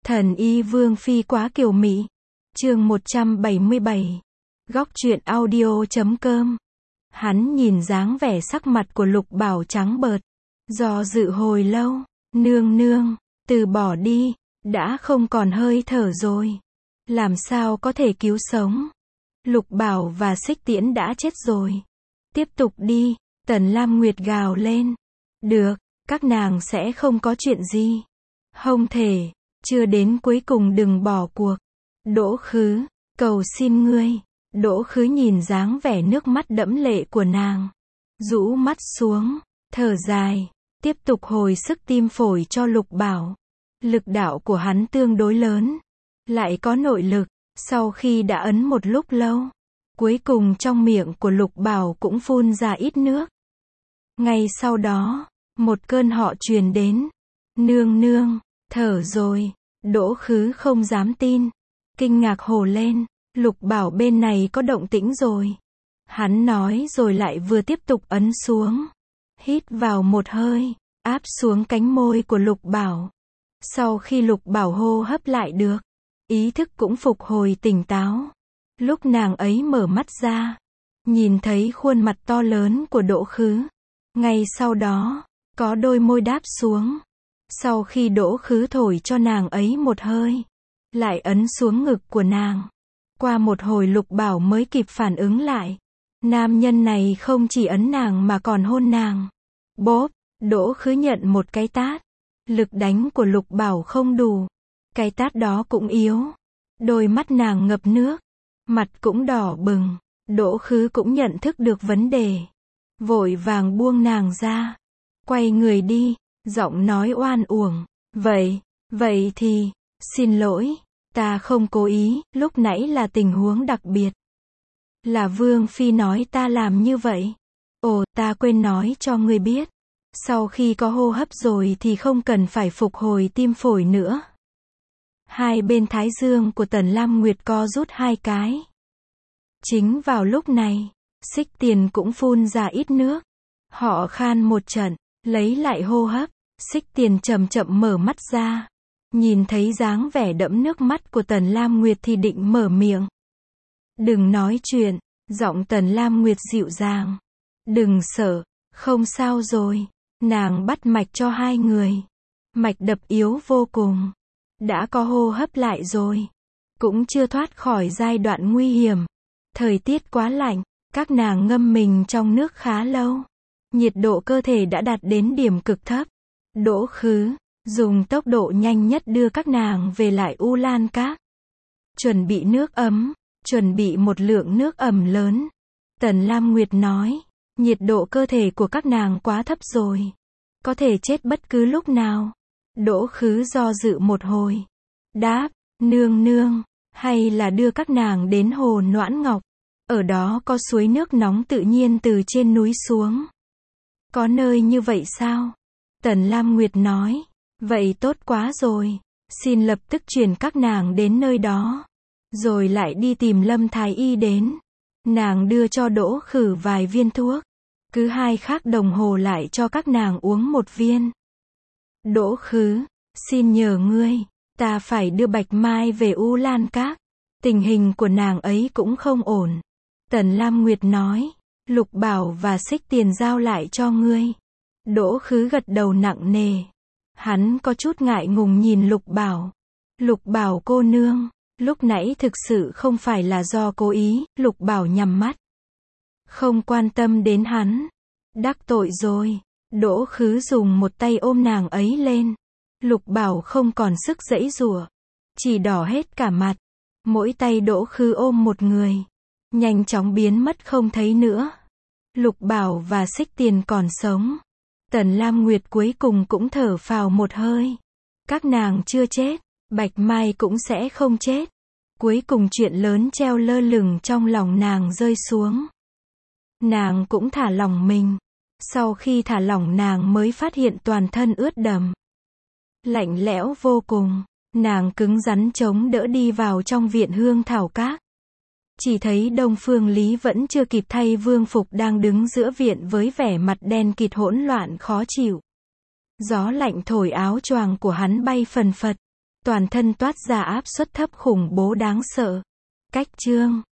Thần y Vương Phi quá kiều mị. Chương 177. Góc truyện audio.com. Hắn nhìn dáng vẻ sắc mặt của Lục Bảo trắng bợt, do dự hồi lâu. Nương nương, từ bỏ đi, đã không còn hơi thở rồi. Làm sao có thể cứu sống? Lục Bảo và Xích Tiễn đã chết rồi. Tiếp tục đi, Tần Lam Nguyệt gào lên. Được, các nàng sẽ không có chuyện gì. Không thể, chưa đến cuối cùng đừng bỏ cuộc. Đỗ Khứ, cầu xin ngươi. Đỗ Khứ nhìn dáng vẻ nước mắt đẫm lệ của nàng, rũ mắt xuống, thở dài, tiếp tục hồi sức tim phổi cho Lục Bảo. Lực đạo của hắn tương đối lớn, lại có nội lực, sau khi đã ấn một lúc lâu, cuối cùng trong miệng của Lục Bảo cũng phun ra ít nước. Ngay sau đó, một cơn họ truyền đến. Nương nương, thở rồi. Đỗ Khứ không dám tin, kinh ngạc hô lên. Lục Bảo bên này có động tĩnh rồi. Hắn nói rồi lại vừa tiếp tục ấn xuống. Hít vào một hơi, áp xuống cánh môi của Lục Bảo. Sau khi Lục Bảo hô hấp lại được, ý thức cũng phục hồi tỉnh táo. Lúc nàng ấy mở mắt ra, nhìn thấy khuôn mặt to lớn của Đỗ Khứ. Ngay sau đó, có đôi môi đáp xuống. Sau khi Đỗ Khứ thổi cho nàng ấy một hơi, lại ấn xuống ngực của nàng. Qua một hồi Lục Bảo mới kịp phản ứng lại. Nam nhân này không chỉ ấn nàng mà còn hôn nàng. Bốp, Đỗ Khứ nhận một cái tát. Lực đánh của Lục Bảo không đủ. Cái tát đó cũng yếu. Đôi mắt nàng ngập nước, mặt cũng đỏ bừng. Đỗ Khứ cũng nhận thức được vấn đề, vội vàng buông nàng ra, quay người đi, giọng nói oan uổng. Vậy thì, xin lỗi, ta không cố ý, lúc nãy là tình huống đặc biệt. Là Vương Phi nói ta làm như vậy. Ồ, ta quên nói cho ngươi biết. Sau khi có hô hấp rồi thì không cần phải phục hồi tim phổi nữa. Hai bên thái dương của Tần Lam Nguyệt co rút hai cái. Chính vào lúc này, Xích Tiền cũng phun ra ít nước. Họ khan một trận, lấy lại hô hấp. Xích Tiền chậm chậm mở mắt ra. Nhìn thấy dáng vẻ đẫm nước mắt của Tần Lam Nguyệt thì định mở miệng. Đừng nói chuyện, giọng Tần Lam Nguyệt dịu dàng. Đừng sợ, không sao rồi. Nàng bắt mạch cho hai người. Mạch đập yếu vô cùng. Đã có hô hấp lại rồi. Cũng chưa thoát khỏi giai đoạn nguy hiểm. Thời tiết quá lạnh, các nàng ngâm mình trong nước khá lâu. Nhiệt độ cơ thể đã đạt đến điểm cực thấp. Đỗ Khứ dùng tốc độ nhanh nhất đưa các nàng về lại U Lan Các. Chuẩn bị nước ấm, chuẩn bị một lượng nước ẩm lớn. Tần Lam Nguyệt nói, nhiệt độ cơ thể của các nàng quá thấp rồi. Có thể chết bất cứ lúc nào. Đỗ Khứ do dự một hồi. Đáp, nương nương, hay là đưa các nàng đến hồ Noãn Ngọc. Ở đó có suối nước nóng tự nhiên từ trên núi xuống. Có nơi như vậy sao? Tần Lam Nguyệt nói, vậy tốt quá rồi. Xin lập tức chuyển các nàng đến nơi đó. Rồi lại đi tìm Lâm Thái Y đến. Nàng đưa cho Đỗ Khứ vài viên thuốc. Cứ 2 khắc đồng hồ lại cho các nàng uống một viên. Đỗ Khứ, xin nhờ ngươi, ta phải đưa Bạch Mai về U Lan Các. Tình hình của nàng ấy cũng không ổn. Tần Lam Nguyệt nói, Lục Bảo và Xích Tiền giao lại cho ngươi. Đỗ Khứ gật đầu nặng nề. Hắn có chút ngại ngùng nhìn Lục Bảo. Lục Bảo cô nương, lúc nãy thực sự không phải là do cố ý. Lục Bảo nhắm mắt, không quan tâm đến hắn. Đắc tội rồi. Đỗ Khứ dùng một tay ôm nàng ấy lên. Lục Bảo không còn sức giãy giụa, chỉ đỏ hết cả mặt. Mỗi tay Đỗ Khứ ôm một người, nhanh chóng biến mất không thấy nữa. Lục Bảo và Xích Tiền còn sống. Tần Lam Nguyệt cuối cùng cũng thở phào một hơi. Các nàng chưa chết, Bạch Mai cũng sẽ không chết. Cuối cùng chuyện lớn treo lơ lửng trong lòng nàng rơi xuống. Nàng cũng thả lỏng mình. Sau khi thả lỏng nàng mới phát hiện toàn thân ướt đẫm, lạnh lẽo vô cùng. Nàng cứng rắn chống đỡ đi vào trong viện Hương Thảo Các. Chỉ thấy Đông Phương Lý vẫn chưa kịp thay vương phục đang đứng giữa viện với vẻ mặt đen kịt hỗn loạn khó chịu. Gió lạnh thổi áo choàng của hắn bay phần phật. Toàn thân toát ra áp suất thấp khủng bố đáng sợ. Cách chương